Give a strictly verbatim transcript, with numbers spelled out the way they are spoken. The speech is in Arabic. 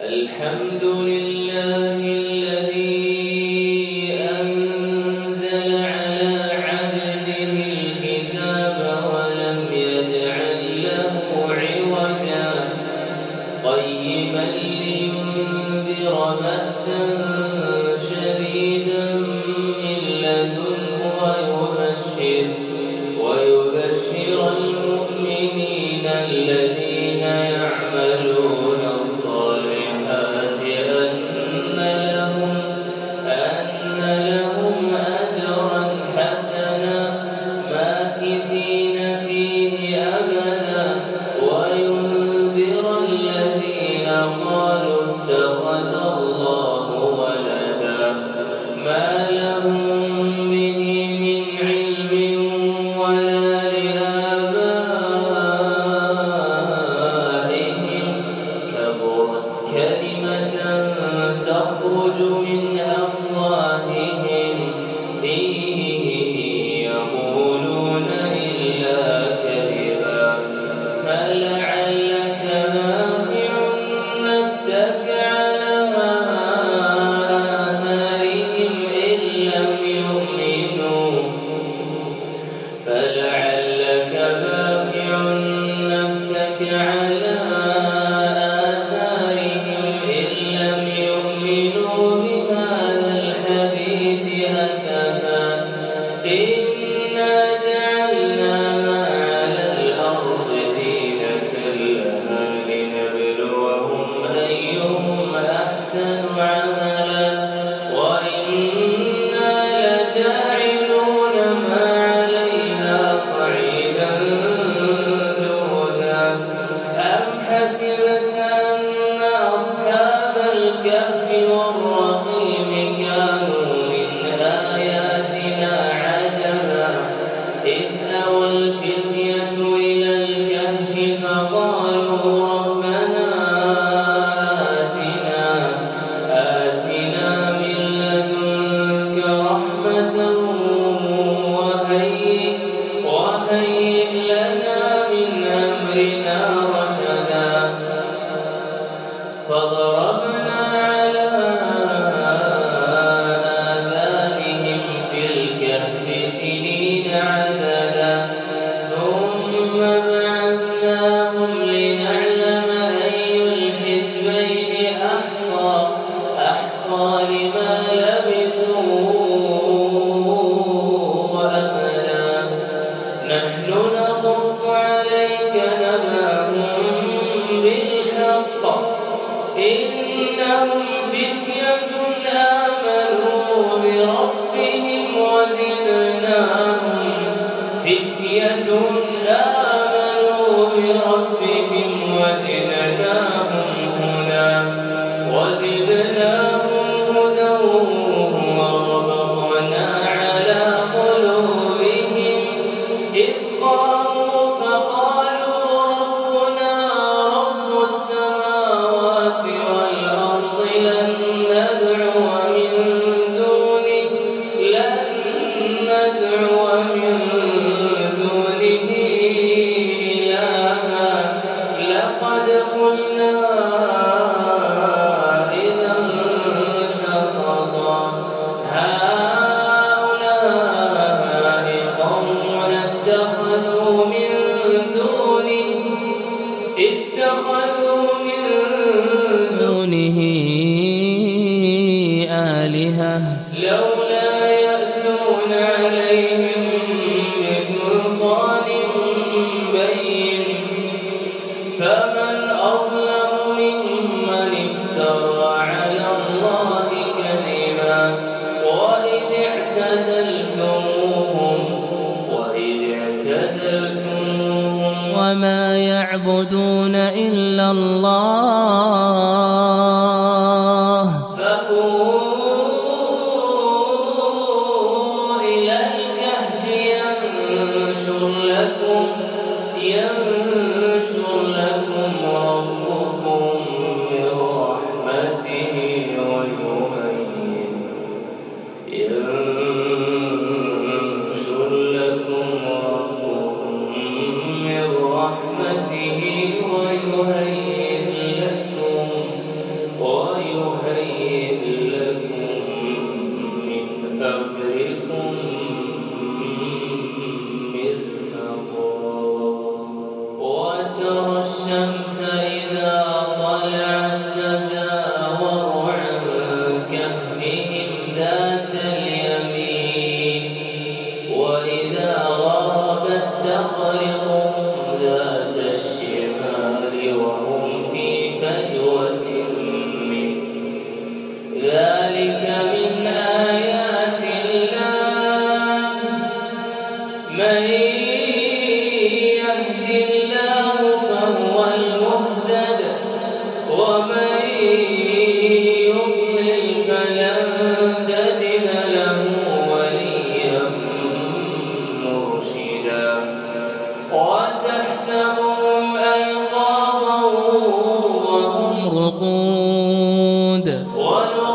الحمد لله الذي أنزل على عبده الكتاب ولم يجعل له عوجا قيما لينذر بأسا شديدا من لدنه ويبشر ويبشر المؤمنين الذين يعملون الصالحات أن لهم أن لهم أجرا حسنا ماكثين فيه أبدا وينذر الذين قالوا اتخذ الله ولدا ما لهم به من علم ولا لآبائهم كبرت كلمة تخرج من أفواههم إن يقولون إلا كذبا فلعلك باخع نفسك على آثارهم إن لم يؤمنوا فلعلك باخع نفسك على آثارهم إن لم يؤمنوا بهذا الحديث أسفا إنا جعلنا ما على الأرض زينة لها لنبلوهم أيهم أحسن عملا وإنا لجاعلون ما عليها صعيدا جرزا أم حسبت أن أصحاب الكهف والرقيم كانوا من آياتنا عجبا إذ أوى الفتية إلى الكهف فقالوا ربنا آتنا آتنا من لدنك رحمة وهيئ وهيئ لنا من أمرنا رشدا فضربنا على آذانهم في الكهف سنين عددا ثم بعثناهم لنعلم أي الحزبين أحصى أحصى لما لبثوا أمدا نحن نقص عليك نبأهم بالحق إنهم فتية آمنوا بربهم وزدناهم فتية آمنوا بربهم وزدناهم هدى وزدناهم هدى وربطنا على قلوبهم إذ قاموا فقالوا ربنا رب السماوات والأرض لن ندعو من دونه لن ندعو من دونه إلها لقد قلنا إذا شططا هؤلاء قوم اتخذوا من دونه اتخذوا من دونه آلهة لولا يأتون عليهم بسلطان بين فمن أظلم ممن افترى على الله كذبا وإذ اعتزلتموهم وإذ اعتزلتموهم وما يعبدون إلا الله فقولوا وثمود